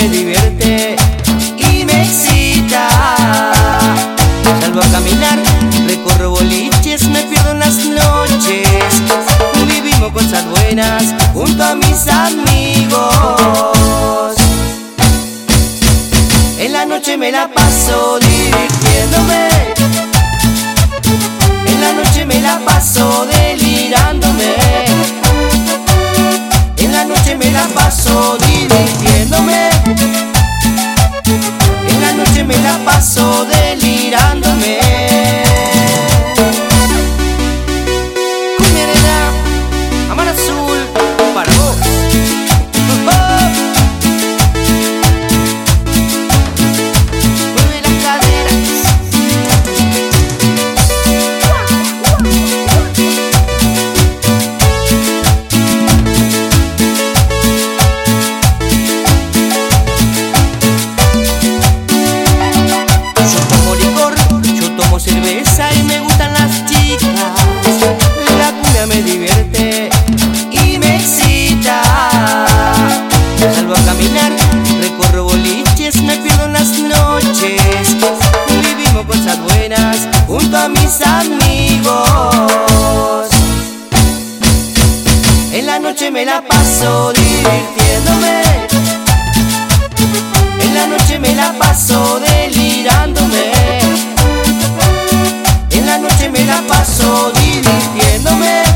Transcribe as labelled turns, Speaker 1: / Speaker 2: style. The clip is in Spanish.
Speaker 1: me divierte y me excita. Salgo a caminar, recorro boliches, me pierdo en las noches. Vivimos cosas buenas junto a mis amigos. En la noche me la paso divirtiéndome. En la noche me la paso delirándome. En la noche me la paso divirtiéndome. En la noche me la paso delirándome. Cumbia nena, Amar Azul, para vos. Mueve las caderas. Yo tomo licor, yo tomo cerveza y me gustan las chicas. La cumbia me divierte y me excita. Salgo a caminar, recorro boliches, me pierdo en las noches. Vivimos cosas buenas junto a mis amigos. En la noche me la paso divirtiéndome. En la noche me la paso delirándome. En la noche me la paso divirtiéndome.